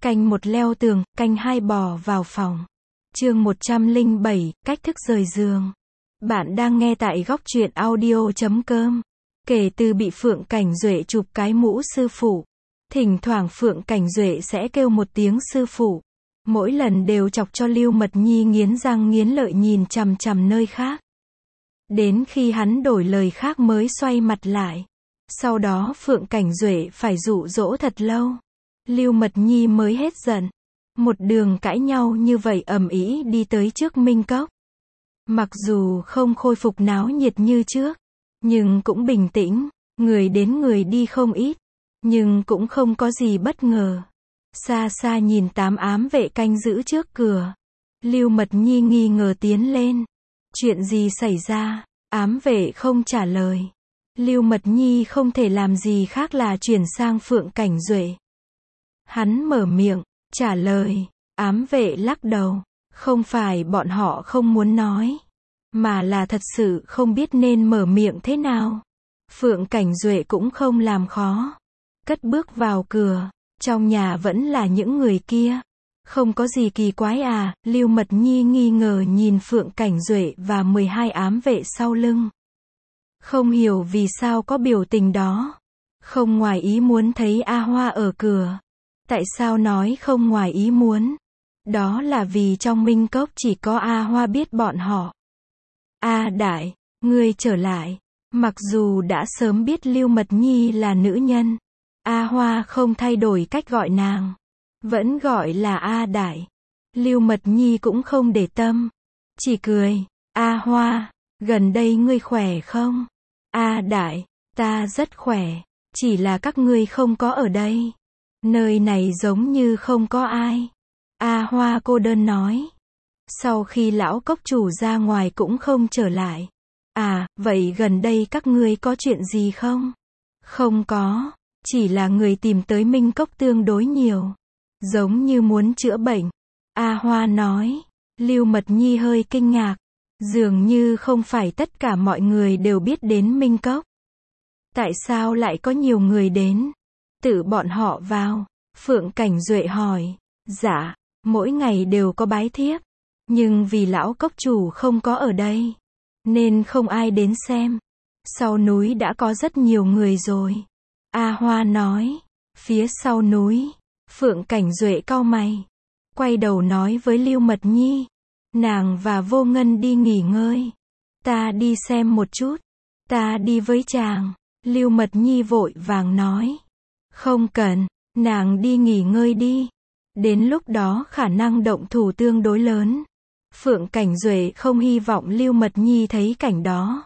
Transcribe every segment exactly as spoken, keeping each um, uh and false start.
Canh một leo tường, canh hai bò vào phòng. Chương một trăm lẻ bảy, cách thức rời giường. Bạn đang nghe tại góc truyện audio chấm com. Kể từ bị Phượng Cảnh Duệ chụp cái mũ sư phụ, thỉnh thoảng Phượng Cảnh Duệ sẽ kêu một tiếng sư phụ. Mỗi lần đều chọc cho Lưu Mật Nhi nghiến răng nghiến lợi nhìn chằm chằm nơi khác. Đến khi hắn đổi lời khác mới xoay mặt lại. Sau đó Phượng Cảnh Duệ phải dụ dỗ thật lâu. Lưu Mật Nhi mới hết giận. Một đường cãi nhau như vậy ầm ĩ đi tới trước Minh Cốc. Mặc dù không khôi phục náo nhiệt như trước, nhưng cũng bình tĩnh, người đến người đi không ít, nhưng cũng không có gì bất ngờ. Xa xa nhìn tám ám vệ canh giữ trước cửa. Lưu Mật Nhi nghi ngờ tiến lên. Chuyện gì xảy ra? Ám vệ không trả lời. Lưu Mật Nhi không thể làm gì khác là chuyển sang Phượng Cảnh Duệ. Hắn mở miệng, trả lời. Ám vệ lắc đầu. Không phải bọn họ không muốn nói, mà là thật sự không biết nên mở miệng thế nào. Phượng Cảnh Duệ cũng không làm khó. Cất bước vào cửa. Trong nhà vẫn là những người kia. Không có gì kỳ quái à? Lưu Mật Nhi nghi ngờ nhìn Phượng Cảnh Duệ và mười hai ám vệ sau lưng. Không hiểu vì sao có biểu tình đó. Không ngoài ý muốn thấy A Hoa ở cửa. Tại sao nói không ngoài ý muốn? Đó là vì trong Minh Cốc chỉ có A Hoa biết bọn họ. A Đại, ngươi trở lại. Mặc dù đã sớm biết Lưu Mật Nhi là nữ nhân, A Hoa không thay đổi cách gọi nàng. Vẫn gọi là A Đại. Lưu Mật Nhi cũng không để tâm. Chỉ cười. A Hoa, gần đây ngươi khỏe không? A Đại, ta rất khỏe. Chỉ là các ngươi không có ở đây. Nơi này giống như không có ai. A Hoa cô đơn nói. Sau khi lão cốc chủ ra ngoài cũng không trở lại. À, vậy gần đây các ngươi có chuyện gì không? Không có. Chỉ là người tìm tới Minh Cốc tương đối nhiều. Giống như muốn chữa bệnh. A Hoa nói. Lưu Mật Nhi hơi kinh ngạc. Dường như không phải tất cả mọi người đều biết đến Minh Cốc. Tại sao lại có nhiều người đến? Tự bọn họ vào. Phượng Cảnh Duệ hỏi. Dạ, mỗi ngày đều có bái thiếp. Nhưng vì lão cốc chủ không có ở đây, nên không ai đến xem. Sau núi đã có rất nhiều người rồi. A Hoa nói. Phía sau núi. Phượng Cảnh Duệ cau mày. Quay đầu nói với Lưu Mật Nhi. Nàng và Vô Ngân đi nghỉ ngơi. Ta đi xem một chút. Ta đi với chàng. Lưu Mật Nhi vội vàng nói. Không cần, nàng đi nghỉ ngơi đi. Đến lúc đó khả năng động thủ tương đối lớn. Phượng Cảnh Duệ không hy vọng Lưu Mật Nhi thấy cảnh đó.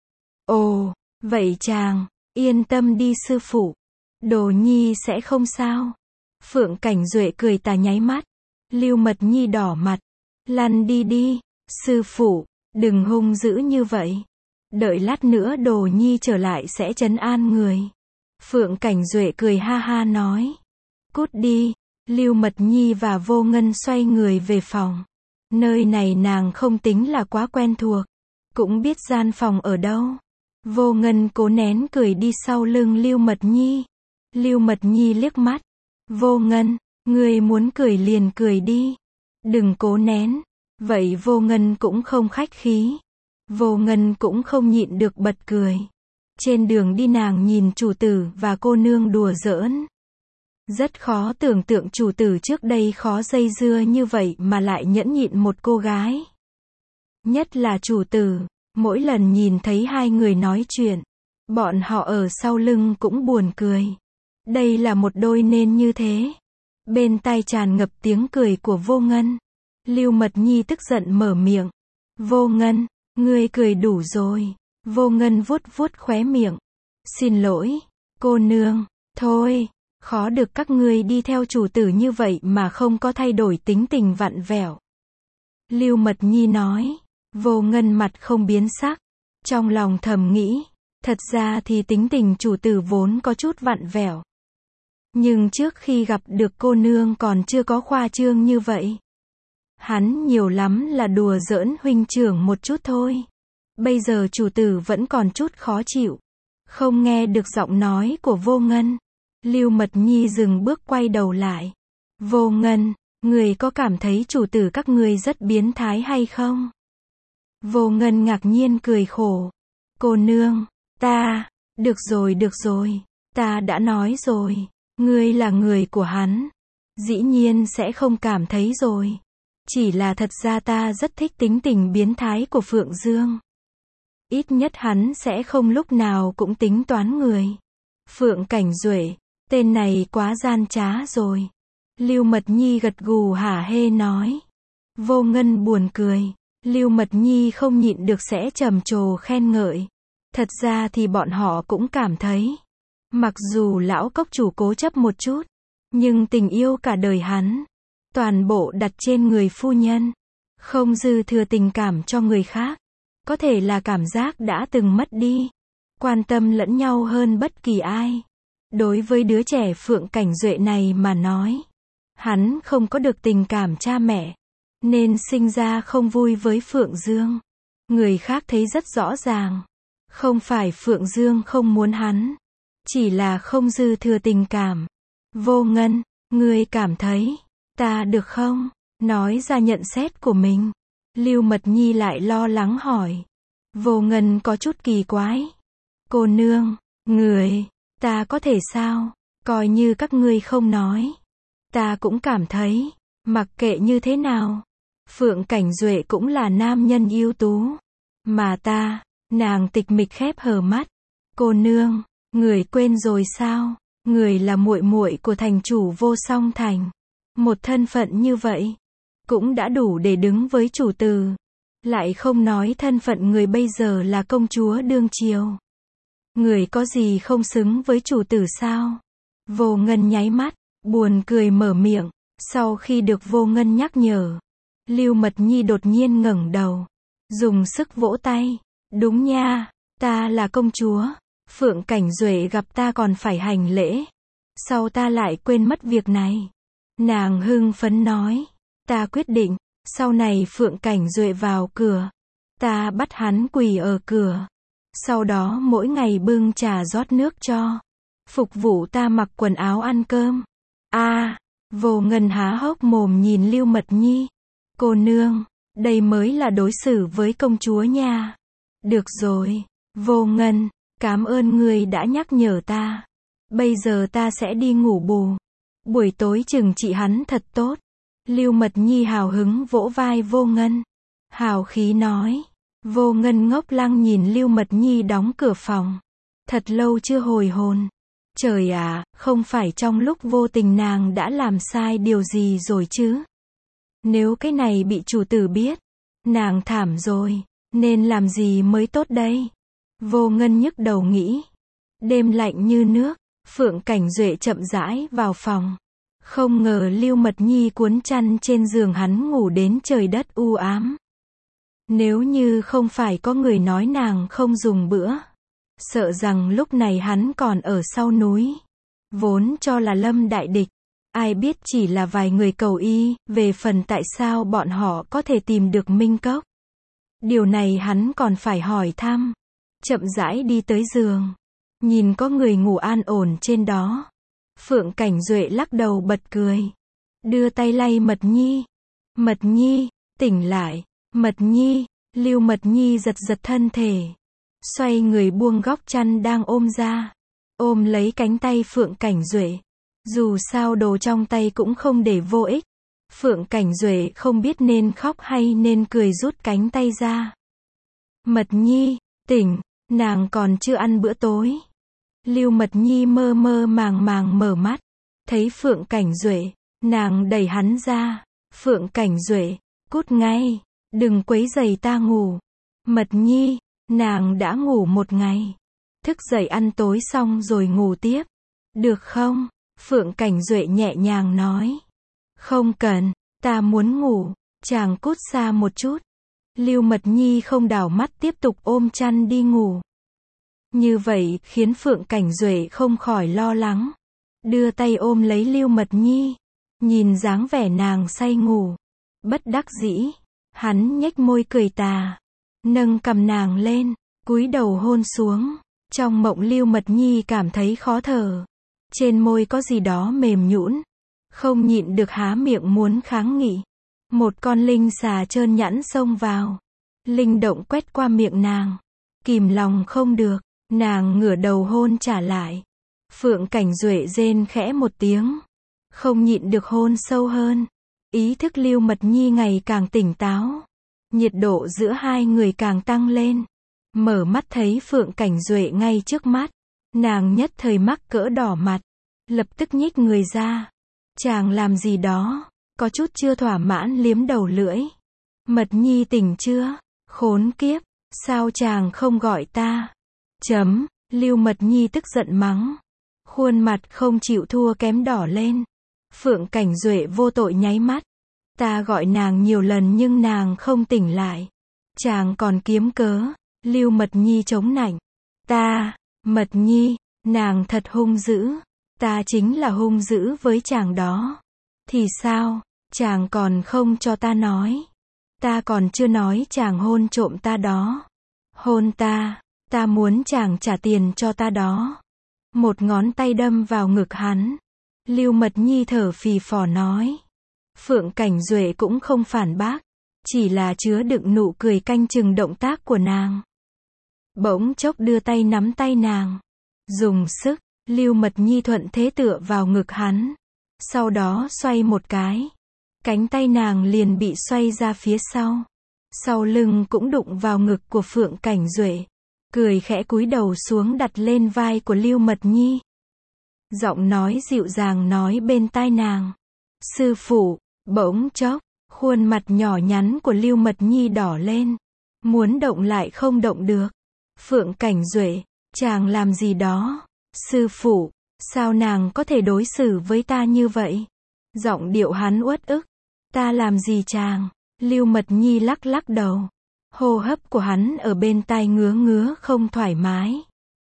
Ồ, vậy chàng, yên tâm đi sư phụ. Đồ Nhi sẽ không sao. Phượng Cảnh Duệ cười tà nháy mắt. Lưu Mật Nhi đỏ mặt. Lăn đi đi, sư phụ, đừng hung dữ như vậy. Đợi lát nữa Đồ Nhi trở lại sẽ trấn an người. Phượng Cảnh Duệ cười ha ha nói. Cút đi. Lưu Mật Nhi và Vô Ngân xoay người về phòng. Nơi này nàng không tính là quá quen thuộc. Cũng biết gian phòng ở đâu. Vô Ngân cố nén cười đi sau lưng Lưu Mật Nhi. Lưu Mật Nhi liếc mắt. Vô Ngân, ngươi muốn cười liền cười đi. Đừng cố nén. Vậy Vô Ngân cũng không khách khí. Vô Ngân cũng không nhịn được bật cười. Trên đường đi nàng nhìn chủ tử và cô nương đùa giỡn. Rất khó tưởng tượng chủ tử trước đây khó dây dưa như vậy mà lại nhẫn nhịn một cô gái. Nhất là chủ tử, mỗi lần nhìn thấy hai người nói chuyện, bọn họ ở sau lưng cũng buồn cười. Đây là một đôi nên như thế. Bên tai tràn ngập tiếng cười của Vô Ngân. Lưu Mật Nhi tức giận mở miệng. Vô Ngân, ngươi cười đủ rồi. Vô Ngân vuốt vuốt khóe miệng. Xin lỗi, cô nương, thôi. Khó được các ngươi đi theo chủ tử như vậy mà không có thay đổi tính tình vặn vẹo. Lưu Mật Nhi nói. Vô Ngân mặt không biến sắc. Trong lòng thầm nghĩ. Thật ra thì tính tình chủ tử vốn có chút vặn vẹo. Nhưng trước khi gặp được cô nương còn chưa có khoa trương như vậy. Hắn nhiều lắm là đùa giỡn huynh trưởng một chút thôi. Bây giờ chủ tử vẫn còn chút khó chịu. Không nghe được giọng nói của Vô Ngân. Lưu Mật Nhi dừng bước quay đầu lại. Vô Ngân, người có cảm thấy chủ tử các ngươi rất biến thái hay không? Vô Ngân ngạc nhiên cười khổ. Cô nương, ta, được rồi được rồi, ta đã nói rồi, ngươi là người của hắn, dĩ nhiên sẽ không cảm thấy rồi. Chỉ là thật ra ta rất thích tính tình biến thái của Phượng Dương. Ít nhất hắn sẽ không lúc nào cũng tính toán người. Phượng Cảnh Duệ, tên này quá gian trá rồi. Lưu Mật Nhi gật gù hả hê nói. Vô Ngân buồn cười. Lưu Mật Nhi không nhịn được sẽ trầm trồ khen ngợi. Thật ra thì bọn họ cũng cảm thấy, mặc dù lão cốc chủ cố chấp một chút, nhưng tình yêu cả đời hắn, toàn bộ đặt trên người phu nhân, không dư thừa tình cảm cho người khác. Có thể là cảm giác đã từng mất đi, quan tâm lẫn nhau hơn bất kỳ ai. Đối với đứa trẻ Phượng Cảnh Duệ này mà nói, hắn không có được tình cảm cha mẹ, nên sinh ra không vui với Phượng Dương. Người khác thấy rất rõ ràng, không phải Phượng Dương không muốn hắn, chỉ là không dư thừa tình cảm. Vô Ngân, ngươi cảm thấy, ta được không? Nói ra nhận xét của mình. Lưu Mật Nhi lại lo lắng hỏi. Vô Ngân có chút kỳ quái. Cô nương, người, ta có thể sao? Coi như các ngươi không nói. Ta cũng cảm thấy, mặc kệ như thế nào, Phượng Cảnh Duệ cũng là nam nhân ưu tú. Mà ta, nàng tịch mịch khép hờ mắt. Cô nương, người quên rồi sao? Người là muội muội của thành chủ Vô Song Thành. Một thân phận như vậy, cũng đã đủ để đứng với chủ tử. Lại không nói thân phận người bây giờ là công chúa đương triều. Người có gì không xứng với chủ tử sao? Vô Ngân nháy mắt, buồn cười mở miệng. Sau khi được Vô Ngân nhắc nhở, Lưu Mật Nhi đột nhiên ngẩng đầu, dùng sức vỗ tay. Đúng nha, ta là công chúa. Phượng Cảnh Duệ gặp ta còn phải hành lễ. Sau ta lại quên mất việc này. Nàng hưng phấn nói. Ta quyết định, sau này Phượng Cảnh Duệ vào cửa, ta bắt hắn quỳ ở cửa. Sau đó mỗi ngày bưng trà rót nước cho. Phục vụ ta mặc quần áo ăn cơm. A, à, Vô Ngân há hốc mồm nhìn Lưu Mật Nhi. Cô nương, đây mới là đối xử với công chúa nha. Được rồi, Vô Ngân, cảm ơn ngươi đã nhắc nhở ta. Bây giờ ta sẽ đi ngủ bù. Buổi tối trừng trị hắn thật tốt. Lưu Mật Nhi hào hứng vỗ vai Vô Ngân. Hào khí nói. Vô Ngân ngốc lăng nhìn Lưu Mật Nhi đóng cửa phòng. Thật lâu chưa hồi hồn. Trời ạ, không phải trong lúc vô tình nàng đã làm sai điều gì rồi chứ? Nếu cái này bị chủ tử biết, nàng thảm rồi, nên làm gì mới tốt đây? Vô Ngân nhức đầu nghĩ. Đêm lạnh như nước, Phượng Cảnh Duệ chậm rãi vào phòng. Không ngờ Lưu Mật Nhi cuốn chăn trên giường hắn ngủ đến trời đất u ám. Nếu như không phải có người nói nàng không dùng bữa, sợ rằng lúc này hắn còn ở sau núi. Vốn cho là Lâm đại địch, ai biết chỉ là vài người cầu y. Về phần tại sao bọn họ có thể tìm được Minh Cốc, điều này hắn còn phải hỏi thăm. Chậm rãi đi tới giường, nhìn có người ngủ an ổn trên đó. Phượng Cảnh Duệ lắc đầu bật cười, đưa tay lay Mật Nhi. Mật Nhi, tỉnh lại. Mật Nhi. Lưu Mật Nhi giật giật thân thể, xoay người buông góc chăn đang ôm ra, ôm lấy cánh tay Phượng Cảnh Duệ. Dù sao đồ trong tay cũng không để vô ích. Phượng Cảnh Duệ không biết nên khóc hay nên cười, rút cánh tay ra. Mật Nhi, tỉnh, nàng còn chưa ăn bữa tối. Lưu Mật Nhi mơ mơ màng màng mở mắt, thấy Phượng Cảnh Duệ, nàng đẩy hắn ra. Phượng Cảnh Duệ, cút ngay, đừng quấy rầy ta ngủ. Mật Nhi, nàng đã ngủ một ngày, thức dậy ăn tối xong rồi ngủ tiếp, được không? Phượng Cảnh Duệ nhẹ nhàng nói. Không cần, ta muốn ngủ, chàng cút xa một chút. Lưu Mật Nhi không đảo mắt tiếp tục ôm chăn đi ngủ. Như vậy khiến Phượng Cảnh Duệ không khỏi lo lắng, đưa tay ôm lấy Lưu Mật Nhi, nhìn dáng vẻ nàng say ngủ, bất đắc dĩ, hắn nhếch môi cười tà, nâng cằm nàng lên, cúi đầu hôn xuống. Trong mộng Lưu Mật Nhi cảm thấy khó thở, trên môi có gì đó mềm nhũn, không nhịn được há miệng muốn kháng nghị. Một con linh xà trơn nhẵn xông vào. Linh động quét qua miệng nàng. Kìm lòng không được, nàng ngửa đầu hôn trả lại. Phượng Cảnh Duệ rên khẽ một tiếng. Không nhịn được hôn sâu hơn. Ý thức Lưu Mật Nhi ngày càng tỉnh táo. Nhiệt độ giữa hai người càng tăng lên. Mở mắt thấy Phượng Cảnh Duệ ngay trước mắt. Nàng nhất thời mắc cỡ đỏ mặt. Lập tức nhích người ra. Chàng làm gì đó? Có chút chưa thỏa mãn liếm đầu lưỡi. Mật Nhi tỉnh chưa? Khốn kiếp, sao chàng không gọi ta? Chấm, Lưu Mật Nhi tức giận mắng. Khuôn mặt không chịu thua kém đỏ lên. Phượng Cảnh Duệ vô tội nháy mắt. Ta gọi nàng nhiều lần nhưng nàng không tỉnh lại. Chàng còn kiếm cớ. Lưu Mật Nhi chống nạnh. Ta, Mật Nhi, nàng thật hung dữ. Ta chính là hung dữ với chàng đó. Thì sao, chàng còn không cho ta nói. Ta còn chưa nói chàng hôn trộm ta đó. Hôn ta, ta muốn chàng trả tiền cho ta đó. Một ngón tay đâm vào ngực hắn. Lưu Mật Nhi thở phì phò nói. Phượng Cảnh Duệ cũng không phản bác. Chỉ là chứa đựng nụ cười canh chừng động tác của nàng. Bỗng chốc đưa tay nắm tay nàng. Dùng sức, Lưu Mật Nhi thuận thế tựa vào ngực hắn. Sau đó xoay một cái. Cánh tay nàng liền bị xoay ra phía sau. Sau lưng cũng đụng vào ngực của Phượng Cảnh Duệ. Cười khẽ cúi đầu xuống đặt lên vai của Lưu Mật Nhi. Giọng nói dịu dàng nói bên tai nàng. Sư phụ, bỗng chốc, khuôn mặt nhỏ nhắn của Lưu Mật Nhi đỏ lên. Muốn động lại không động được. Phượng Cảnh Duệ, chàng làm gì đó? Sư phụ, sao nàng có thể đối xử với ta như vậy? Giọng điệu hắn uất ức. Ta làm gì chàng? Lưu Mật Nhi lắc lắc đầu. Hô hấp của hắn ở bên tai ngứa ngứa không thoải mái.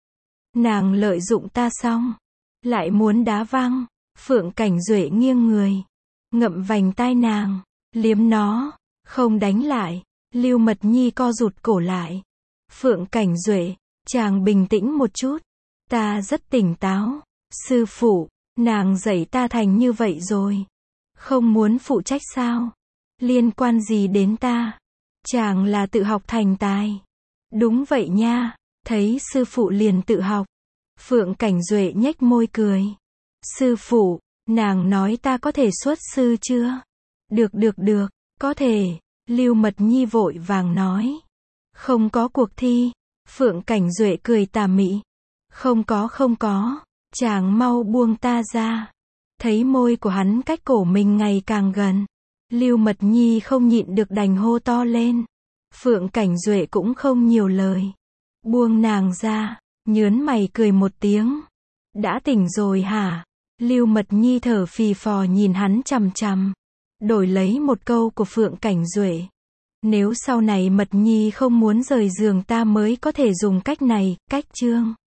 Nàng lợi dụng ta xong. Lại muốn đá văng. Phượng Cảnh Duệ nghiêng người. Ngậm vành tai nàng. Liếm nó. Không đánh lại. Lưu Mật Nhi co rụt cổ lại. Phượng Cảnh Duệ, chàng bình tĩnh một chút. Ta rất tỉnh táo. Sư phụ, nàng dạy ta thành như vậy rồi. Không muốn phụ trách sao? Liên quan gì đến ta? Chàng là tự học thành tài. Đúng vậy nha, thấy sư phụ liền tự học. Phượng Cảnh Duệ nhếch môi cười. Sư phụ, nàng nói ta có thể xuất sư chưa? Được được được, có thể. Lưu Mật Nhi vội vàng nói. Không có cuộc thi. Phượng Cảnh Duệ cười tà mị. Không có không có. Chàng mau buông ta ra. Thấy môi của hắn cách cổ mình ngày càng gần. Lưu Mật Nhi không nhịn được đành hô to lên. Phượng Cảnh Duệ cũng không nhiều lời. Buông nàng ra. Nhớn mày cười một tiếng. Đã tỉnh rồi hả? Lưu Mật Nhi thở phì phò nhìn hắn chằm chằm. Đổi lấy một câu của Phượng Cảnh Duệ. Nếu sau này Mật Nhi không muốn rời giường ta mới có thể dùng cách này, cách chương.